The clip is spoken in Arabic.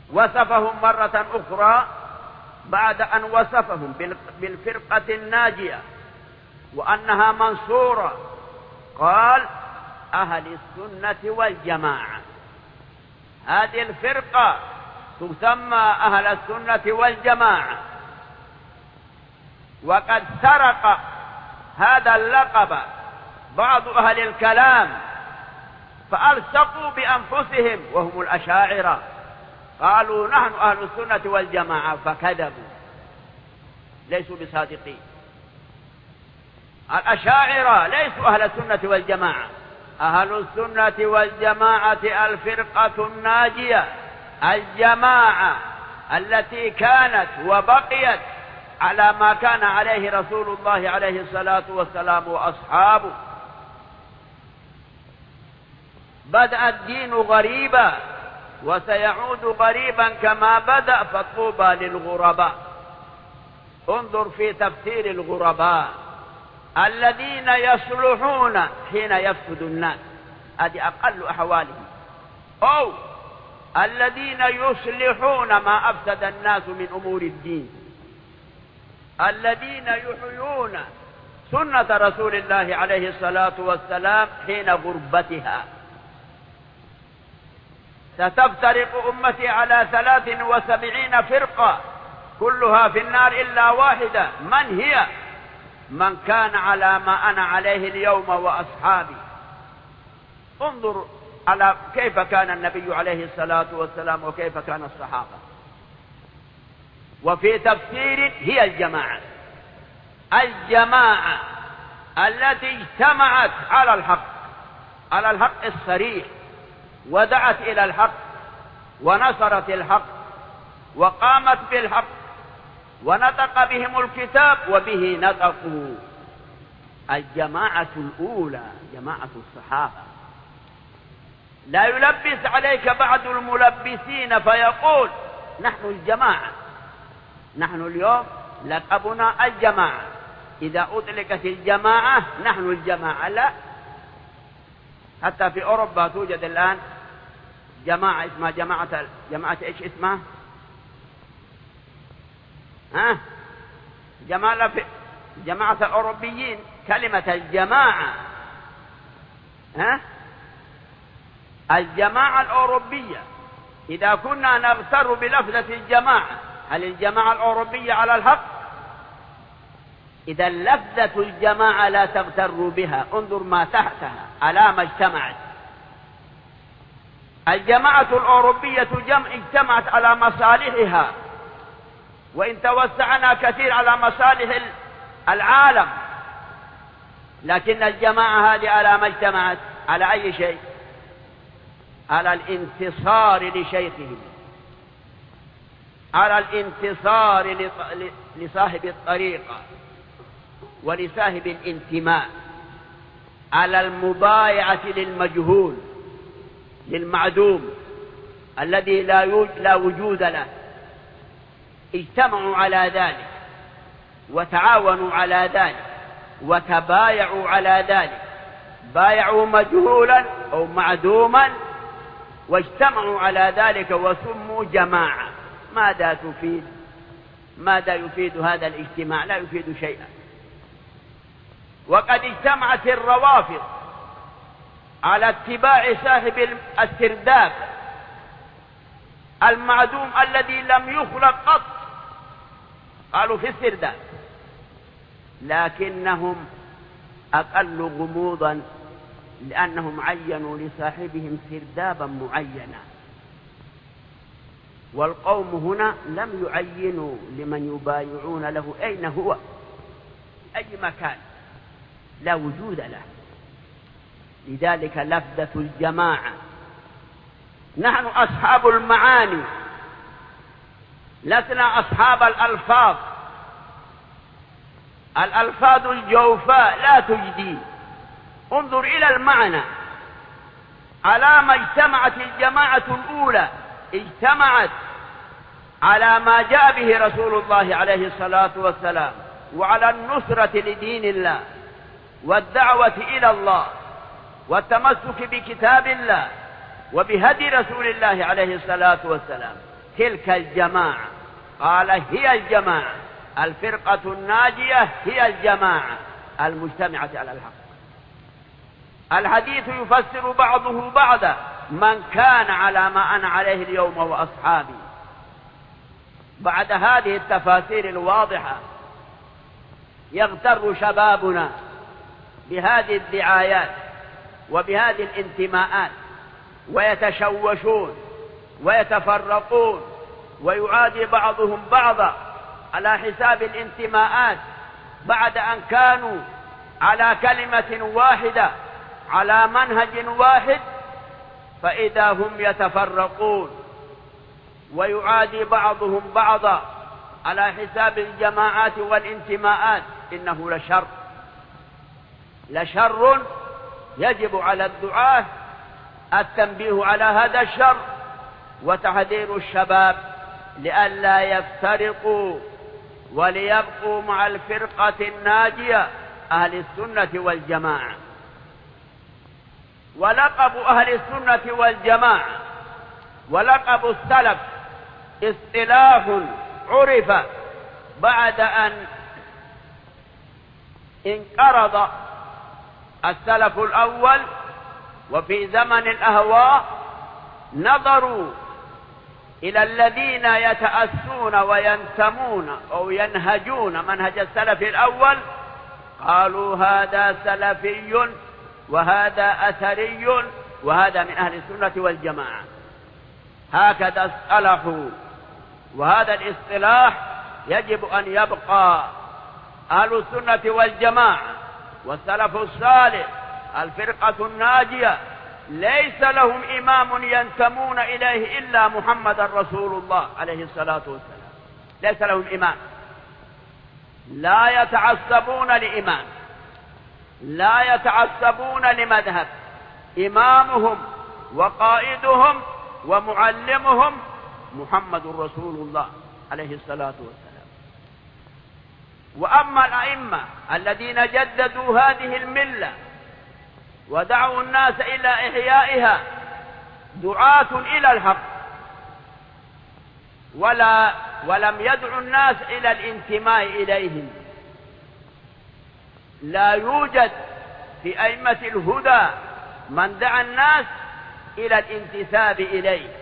وصفهم مرة أخرى بعد أن وصفهم بالفرقة الناجية وأنها منصورة، قال أهل السنة والجماعة. هذه الفرقة تسمى أهل السنة والجماعة. وقد سرق هذا اللقب بعض أهل الكلام فألصقوا بأنفسهم وهم الأشاعرة، قالوا نحن أهل السنة والجماعة، فكذبوا، ليسوا بصادقين. الأشاعرة ليسوا أهل السنة والجماعة. أهل السنة والجماعة الفرقة الناجية، الجماعة التي كانت وبقيت على ما كان عليه رسول الله عليه الصلاة والسلام وأصحابه. بدأ الدين غريبا وسيعود غريبا كما بدأ، فطوبى للغرباء. انظر في تفسير الغرباء: الذين يصلحون حين يفسد الناس، هذه أقل أحوالهم، أو الذين يصلحون ما أفسد الناس من أمور الدين، الذين يحيون سنة رسول الله عليه الصلاة والسلام حين غربتها. ستفترق أمتي على 73 فرقة كلها في النار إلا واحدة. من هي؟ من كان على ما أنا عليه اليوم وأصحابي. انظر على كيف كان النبي عليه الصلاة والسلام وكيف كان الصحابة. وفي تفسير هي الجماعة، الجماعة التي اجتمعت على الحق، على الحق الصريح، ودعت إلى الحق ونصرت الحق وقامت بالحق ونطق بهم الكتاب وبه نطقوا. الجماعة الأولى جماعة الصحابة. لا يلبس عليك بعض الملبسين فيقول نحن الجماعة. نحن اليوم لقبنا الجماعة، إذا أطلقت الجماعة نحن الجماعة. لا، حتى في أوروبا توجد الآن جماعة اسمها جماعة إيش اسمها؟ جماعة الأوروبيين. كلمة الجماعة الجماعة الأوروبية. إذا كنا نغتر بلفظة الجماعة، هل الجماعة الأوروبية على الحق؟ إذا لفظة الجماعة لا تغتر بها، انظر ما تحتها على ما اجتمعت. الجماعة الأوروبية اجتمعت على مصالحها، وإن توسعنا كثير على مصالح العالم، لكن الجماعة هذه على ما اجتمعت على أي شيء؟ على الانتصار لشيخهم، على الانتصار لصاحب الطريقة ولصاحب الانتماء، على المبايعة للمجهول للمعدوم الذي لا وجود له. اجتمعوا على ذلك وتعاونوا على ذلك وتبايعوا على ذلك، بايعوا مجهولا أو معدوما واجتمعوا على ذلك وسموا جماعة. ماذا تفيد؟ ماذا يفيد هذا الاجتماع؟ لا يفيد شيئا. وقد اجتمعت الروافض على اتباع صاحب السرداب المعدوم الذي لم يخلق قط، قالوا في السرداب، لكنهم أقل غموضا لأنهم عينوا لصاحبهم سردابا معينا، والقوم هنا لم يعينوا لمن يبايعون له أين هو، أي مكان، لا وجود له. لذلك لفظة الجماعة. نحن أصحاب المعاني، لسنا أصحاب الألفاظ. الألفاظ الجوفاء لا تجدي. انظر إلى المعنى. على ما اجتمعت الجماعة الأولى، اجتمعت على ما جاء به رسول الله عليه الصلاة والسلام، وعلى النصرة لدين الله والدعوة إلى الله والتمسك بكتاب الله وبهدي رسول الله عليه الصلاة والسلام. تلك الجماعة، قال هي الجماعة، الفرقة الناجية هي الجماعة المجتمعة على الحق. الحديث يفسر بعضه بعضا: من كان على ما أنا عليه اليوم وأصحابي. بعد هذه التفاسير الواضحة يغتر شبابنا بهذه الدعايات وبهذه الانتماءات، ويتشوشون ويتفرقون، ويعادي بعضهم بعضا على حساب الانتماءات، بعد أن كانوا على كلمة واحدة على منهج واحد، فإذا هم يتفرقون ويعادي بعضهم بعضا على حساب الجماعات والانتماءات. إنه لشر يجب على الدعاة التنبيه على هذا الشر وتحذير الشباب لئلا يفترقوا وليبقوا مع الفرقة الناجية أهل السنة والجماعة. ولقب أهل السنة والجماعة ولقب السلف اصطلاح عرف بعد أن انقرض السلف الأول، وفي زمن الأهواء نظروا إلى الذين يتأسون وينتمون أو ينهجون منهج السلف الأول، قالوا هذا سلفي وهذا أثري وهذا من أهل السنة والجماعة. هكذا اصطلحوا، وهذا الاصطلاح يجب أن يبقى. أهل السنة والجماعة والسلف الصالح الفرقة الناجية ليس لهم إمام ينتمون إليه إلا محمد رسول الله عليه الصلاة والسلام. ليس لهم إمام، لا يتعصبون لإمام، لا يتعصبون لمذهب. إمامهم وقائدهم ومعلمهم محمد رسول الله عليه الصلاة والسلام. وأما الأئمة الذين جددوا هذه الملة ودعوا الناس إلى إحيائها، دعاة إلى الحق، ولم يدعوا الناس إلى الانتماء إليهم. لا يوجد في أئمة الهدى من دعا الناس إلى الانتساب إليه،